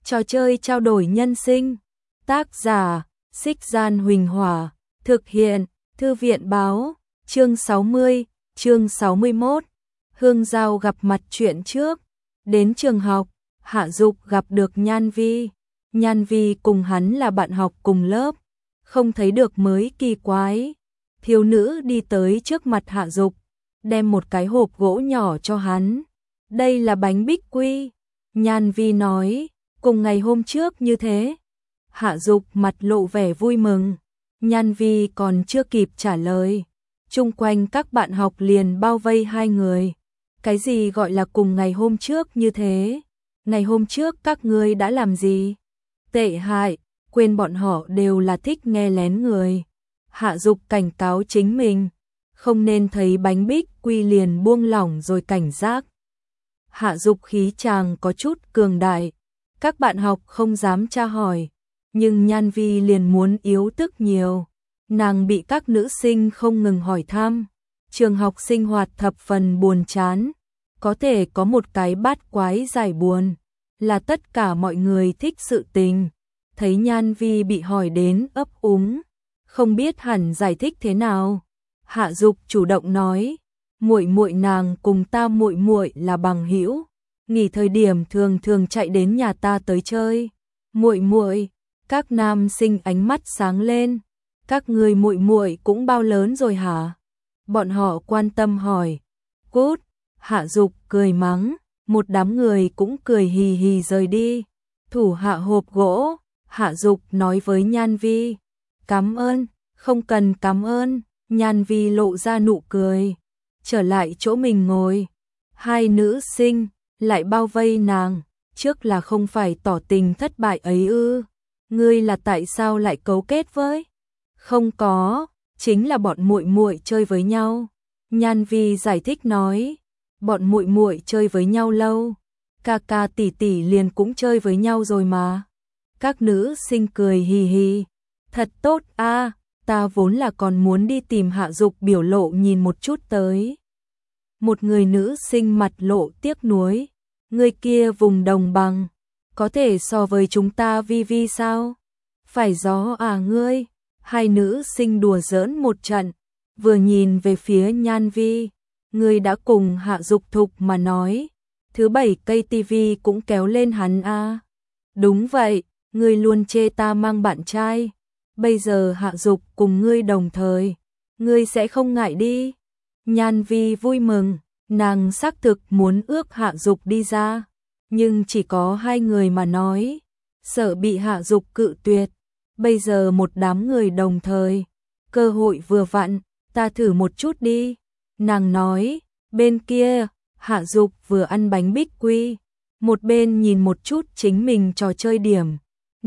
Trò chơi trao đổi nhân sinh. Tác giả: Xích Gian Huỳnh Hỏa. Thực hiện: Thư viện báo. Chương 60, chương 61. Hương Giao gặp mặt chuyện trước. Đến trường học, Hạ Dục gặp được Nhan Vi. Nhan Vi cùng hắn là bạn học cùng lớp, không thấy được mới kỳ quái. Thiếu nữ đi tới trước mặt Hạ Dục, đem một cái hộp gỗ nhỏ cho hắn. Đây là bánh bích quy. Nhan Vi nói, cùng ngày hôm trước như thế. Hạ Dục mặt lộ vẻ vui mừng. Nhan Vi còn chưa kịp trả lời, chung quanh các bạn học liền bao vây hai người. Cái gì gọi là cùng ngày hôm trước như thế? Ngày hôm trước các ngươi đã làm gì? Tệ hại, quên bọn họ đều là thích nghe lén người. Hạ Dục cảnh cáo chính mình, không nên thấy bánh bích quy liền buông lỏng rồi cảnh giác. Hạ Dục khí chàng có chút cường đại, các bạn học không dám tra hỏi, nhưng Nhan Vi liền muốn yếu tức nhiều. Nàng bị các nữ sinh không ngừng hỏi thăm. Trường học sinh hoạt thập phần buồn chán, có thể có một cái bát quái giải buồn, là tất cả mọi người thích sự tình. Thấy Nhan Vi bị hỏi đến ấp úng, không biết hẳn giải thích thế nào. Hạ Dục chủ động nói, muội muội nàng cùng ta muội muội là bằng hữu, nghỉ thời điểm thường thường chạy đến nhà ta tới chơi. Muội muội, các nam sinh ánh mắt sáng lên. Các người muội muội cũng bao lớn rồi hả? Bọn họ quan tâm hỏi. Cút, Hạ Dục cười mắng, một đám người cũng cười hì hì rời đi. Thủ hạ hộp gỗ, Hạ Dục nói với Nhan Vi, cảm ơn, không cần cảm ơn. Nhan Vi lộ ra nụ cười, trở lại chỗ mình ngồi. Hai nữ sinh lại bao vây nàng, trước là không phải tỏ tình thất bại ấy ư? Ngươi là tại sao lại cấu kết với? Không có, chính là bọn muội muội chơi với nhau. Nhan Vi giải thích nói, bọn muội muội chơi với nhau lâu, ca ca tỷ tỷ liền cũng chơi với nhau rồi mà. Các nữ sinh cười hì hì, thật tốt a, ta vốn là còn muốn đi tìm Hạ Dục biểu lộ nhìn một chút tới. Một người nữ sinh mặt lộ tiếc nuối, người kia vùng đồng bằng, có thể so với chúng ta Vi Vi sao? Phải gió à ngươi? Hai nữ sinh đùa giỡn một trận, vừa nhìn về phía Nhan Vi, người đã cùng Hạ Dục thục mà nói, thứ bảy cây tivi cũng kéo lên hắn a. Đúng vậy, ngươi luôn chê ta mang bạn trai, bây giờ Hạ Dục cùng ngươi đồng thời, ngươi sẽ không ngại đi. Nhan Vi vui mừng, nàng xác thực muốn ước Hạ Dục đi ra, nhưng chỉ có hai người mà nói, sợ bị Hạ Dục cự tuyệt. Bây giờ một đám người đồng thời, cơ hội vừa vặn, ta thử một chút đi. Nàng nói, bên kia, Hạ Dục vừa ăn bánh bích quy, một bên nhìn một chút chính mình trò chơi điểm.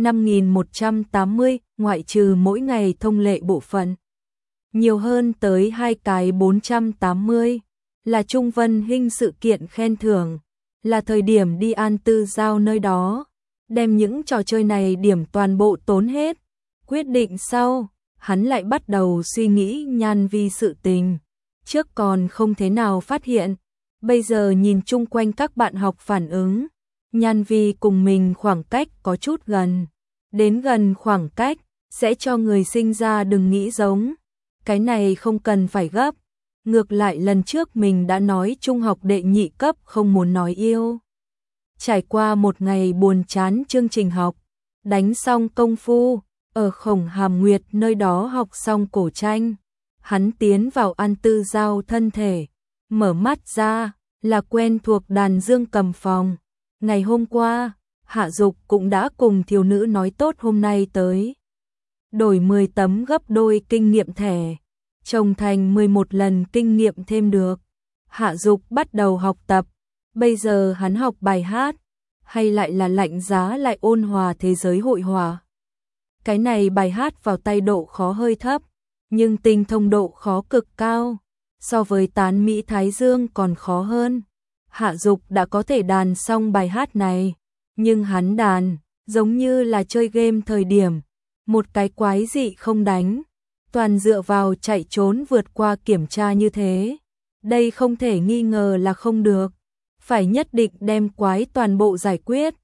5180, ngoại trừ mỗi ngày thông lệ bộ phận. Nhiều hơn tới 2 cái 480, là Trung Vân Hinh sự kiện khen thưởng, là thời điểm đi An Tư Giao nơi đó. Đem những trò chơi này điểm toàn bộ tốn hết. Quyết định sau, hắn lại bắt đầu suy nghĩ Nhan Vi sự tình. Trước còn không thế nào phát hiện, bây giờ nhìn chung quanh các bạn học phản ứng, Nhan Vi cùng mình khoảng cách có chút gần. Đến gần khoảng cách, sẽ cho người sinh ra đừng nghĩ giống. Cái này không cần phải gấp. Ngược lại lần trước mình đã nói trung học đệ nhị cấp không muốn nói yêu. Trải qua một ngày buồn chán chương trình học, đánh xong công phu, ở Khổng Hàm Nguyệt nơi đó học xong cổ tranh, hắn tiến vào An Tư Giao thân thể, mở mắt ra, là quen thuộc đàn dương cầm phòng. Ngày hôm qua, Hạ Dục cũng đã cùng thiếu nữ nói tốt hôm nay tới. Đổi 10 tấm gấp đôi kinh nghiệm thẻ, trồng thành 11 lần kinh nghiệm thêm được. Hạ Dục bắt đầu học tập, bây giờ hắn học bài hát, hay lại là lạnh giá lại ôn hòa thế giới hội họa. Cái này bài hát vào tay độ khó hơi thấp, nhưng tinh thông độ khó cực cao, so với tán Mỹ Thái Dương còn khó hơn. Hạ Dục đã có thể đàn xong bài hát này, nhưng hắn đàn, giống như là chơi game thời điểm, một cái quái dị không đánh, toàn dựa vào chạy trốn vượt qua kiểm tra như thế. Đây không thể nghi ngờ là không được, phải nhất định đem quái toàn bộ giải quyết.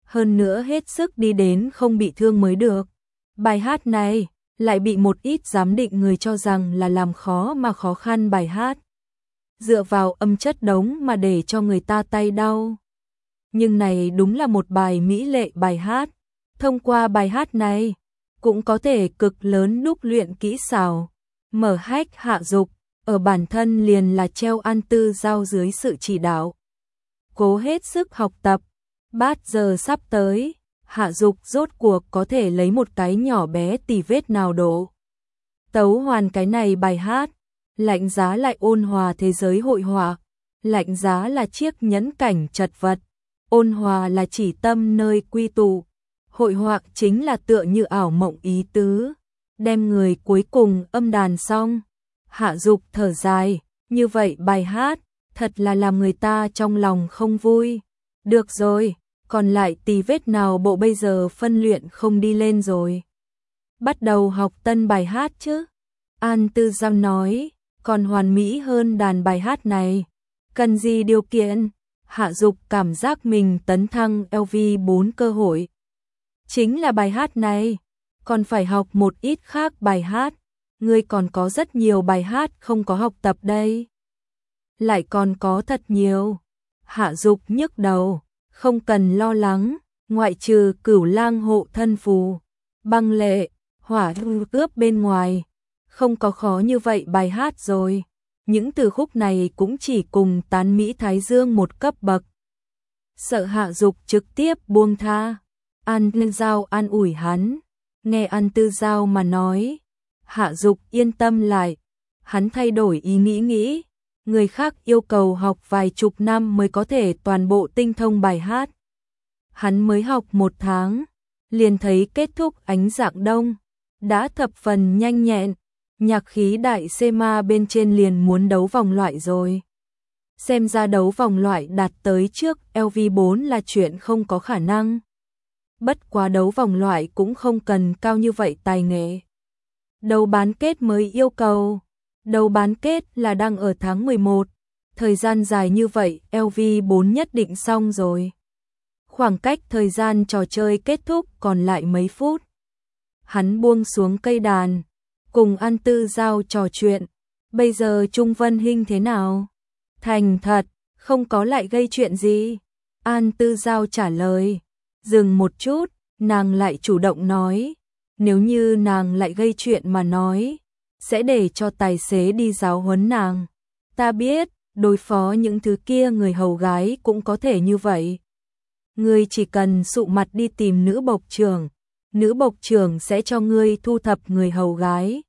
hơn nữa hết sức đi đến không bị thương mới được. Bài hát này lại bị một ít giám định người cho rằng là làm khó mà khó khăn bài hát. Dựa vào âm chất đống mà để cho người ta tay đau. Nhưng này đúng là một bài mỹ lệ bài hát. Thông qua bài hát này, cũng có thể cực lớn đúc luyện kỹ xảo. Mở hách Hạ Dục, ở bản thân liền là treo An Tư Giao dưới sự chỉ đạo. Cố hết sức học tập, bát giờ sắp tới, Hạ Dục rốt cuộc có thể lấy một cái nhỏ bé tì vết nào độ. Tấu hoàn cái này bài hát, lạnh giá lại ôn hòa thế giới hội họa, lạnh giá là chiếc nhẫn cảnh chật vật, ôn hòa là chỉ tâm nơi quy tụ, hội họa chính là tựa như ảo mộng ý tứ. Đem người cuối cùng âm đàn xong, Hạ Dục thở dài, như vậy bài hát, thật là làm người ta trong lòng không vui. Được rồi, còn lại tì vết nào bộ bây giờ phân luyện không đi lên rồi. Bắt đầu học tân bài hát chứ. An Tư Giao nói, còn hoàn mỹ hơn đàn bài hát này. Cần gì điều kiện? Hạ Dục cảm giác mình tấn thăng LV4 cơ hội. Chính là bài hát này, còn phải học một ít khác bài hát. Ngươi còn có rất nhiều bài hát không có học tập đây. Lại còn có thật nhiều. Hạ Dục nhức đầu, không cần lo lắng, ngoại trừ Cửu Lang hộ thân phù, băng lệ, hỏa cướp bên ngoài, không có khó như vậy bài hát rồi. Những từ khúc này cũng chỉ cùng Tán Mỹ Thái Dương một cấp bậc. Sợ Hạ Dục trực tiếp buông tha. An Tư Giao an ủi hắn, nghe An Tư Giao mà nói, Hạ Dục yên tâm lại. Hắn thay đổi ý nghĩ, người khác yêu cầu học vài chục năm mới có thể toàn bộ tinh thông bài hát. Hắn mới học 1 tháng, liền thấy kết thúc Ánh Dạng Đông, đã thập phần nhanh nhẹn, nhạc khí đại C-ma bên trên liền muốn đấu vòng loại rồi. Xem ra đấu vòng loại đạt tới trước LV4 là chuyện không có khả năng. Bất quá đấu vòng loại cũng không cần cao như vậy tài nghệ. Đấu bán kết mới yêu cầu. Đấu bán kết là đang ở tháng 11. Thời gian dài như vậy LV4 nhất định xong rồi. Khoảng cách thời gian trò chơi kết thúc còn lại mấy phút. Hắn buông xuống cây đàn, cùng An Tư Giao trò chuyện. Bây giờ Trung Vân Hinh thế nào? Thành thật, không có lại gây chuyện gì. An Tư Giao trả lời. Dừng một chút, nàng lại chủ động nói. Nếu như nàng lại gây chuyện mà nói, sẽ để cho tài xế đi giáo huấn nàng. Ta biết, đối phó những thứ kia người hầu gái cũng có thể như vậy. Ngươi chỉ cần sụ mặt đi tìm nữ bộc trưởng, nữ bộc trưởng sẽ cho ngươi thu thập người hầu gái.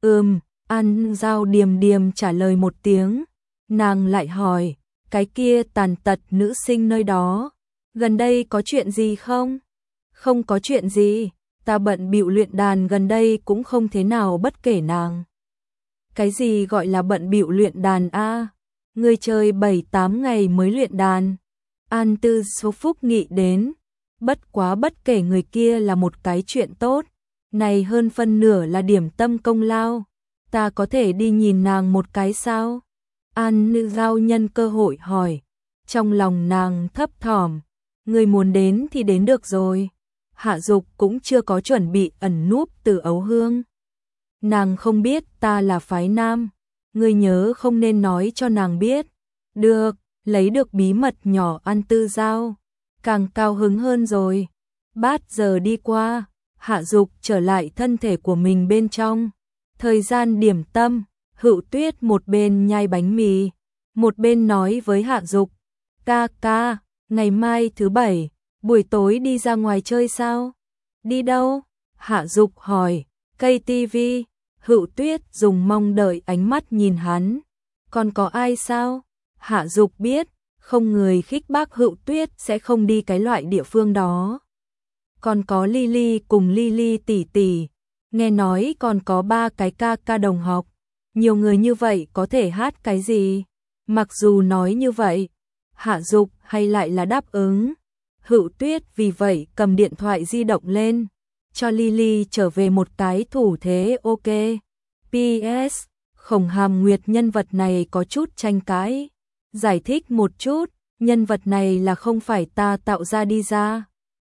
An Giao điềm điềm trả lời một tiếng. Nàng lại hỏi, cái kia tàn tật nữ sinh nơi đó, gần đây có chuyện gì không? Không có chuyện gì, ta bận bịu luyện đàn gần đây cũng không thế nào bất kể nàng. Cái gì gọi là bận bịu luyện đàn a? Ngươi chơi 7-8 ngày mới luyện đàn. An Tư Số Phúc nghĩ đến, bất quá bất kể người kia là một cái chuyện tốt, này hơn phân nửa là điểm tâm công lao, ta có thể đi nhìn nàng một cái sao? An Tư Giao nhân cơ hội hỏi, trong lòng nàng thấp thỏm, người muốn đến thì đến được rồi. Hạ Dục cũng chưa có chuẩn bị ẩn núp từ Ấu Hương. Nàng không biết ta là phái nam, ngươi nhớ không nên nói cho nàng biết. Được, lấy được bí mật nhỏ An Tư Giao, càng cao hứng hơn rồi. Bát giờ đi qua, Hạ Dục trở lại thân thể của mình bên trong. Thời gian điểm tâm, Hữu Tuyết một bên nhai bánh mì, một bên nói với Hạ Dục, ca ca, ngày mai thứ Bảy, buổi tối đi ra ngoài chơi sao? Đi đâu? Hạ Dục hỏi. Cây tivi. Hữu Tuyết dùng mong đợi ánh mắt nhìn hắn. Còn có ai sao? Hạ Dục biết, không người khích bác Hữu Tuyết sẽ không đi cái loại địa phương đó. Còn có Lily cùng Lily tỷ tỷ, nghe nói còn có 3 cái ca ca đồng học. Nhiều người như vậy có thể hát cái gì? Mặc dù nói như vậy, Hạ Dục hay lại là đáp ứng. Hữu Tuyết vì vậy cầm điện thoại di động lên, cho Lily trở về một cái thủ thế ok. PS, Khổng Hàm Nguyệt nhân vật này có chút tranh cãi. Giải thích một chút, nhân vật này là không phải ta tạo ra đi ra.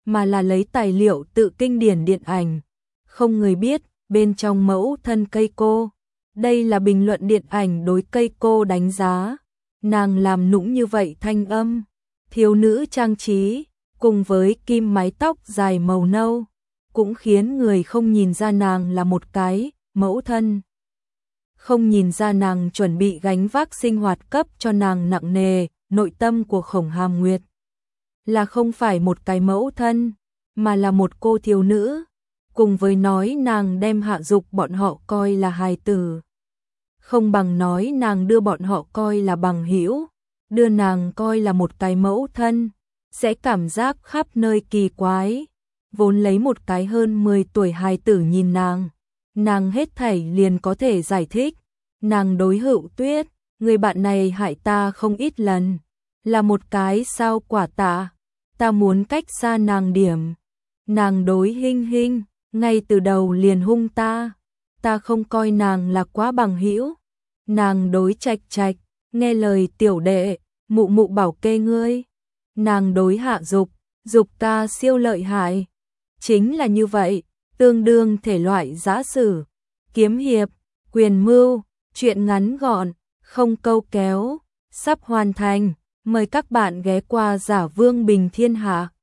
mà là lấy tài liệu tự kinh điển điện ảnh. Không người biết, bên trong mẫu thân Keiko. Đây là bình luận điện ảnh đối Keiko đánh giá. Nàng làm nũng như vậy thanh âm, thiếu nữ trang trí, cùng với kim mái tóc dài màu nâu, cũng khiến người không nhìn ra nàng là một cái mẫu thân. Không nhìn ra nàng chuẩn bị gánh vác sinh hoạt cấp cho nàng nặng nề. Nội tâm của Khổng Hàm Nguyệt là không phải một cái mẫu thân, mà là một cô thiếu nữ, cùng với nói nàng đem Hạ Dục bọn họ coi là hài tử. Không bằng nói nàng đưa bọn họ coi là bằng hữu, đưa nàng coi là một cái mẫu thân, sẽ cảm giác khắp nơi kỳ quái. Vốn lấy một cái hơn 10 tuổi hài tử nhìn nàng hết thảy liền có thể giải thích. Nàng đối Hữu Tuyết, người bạn này hại ta không ít lần, là một cái sao quả tạ, ta muốn cách xa nàng điểm. Nàng đối Hinh Hinh, ngay từ đầu liền hung ta không coi nàng là quá bằng hữu. Nàng đối Trạch Trạch, nghe lời tiểu đệ, mụ mụ bảo kê ngươi. Nàng đối Hạ Dục, Dục ta siêu lợi hại. Chính là như vậy, tương đương thể loại giã sử, kiếm hiệp, quyền mưu, chuyện ngắn gọn, không câu kéo, sắp hoàn thành. Mời các bạn ghé qua Giả Vương Bình Thiên Hạ.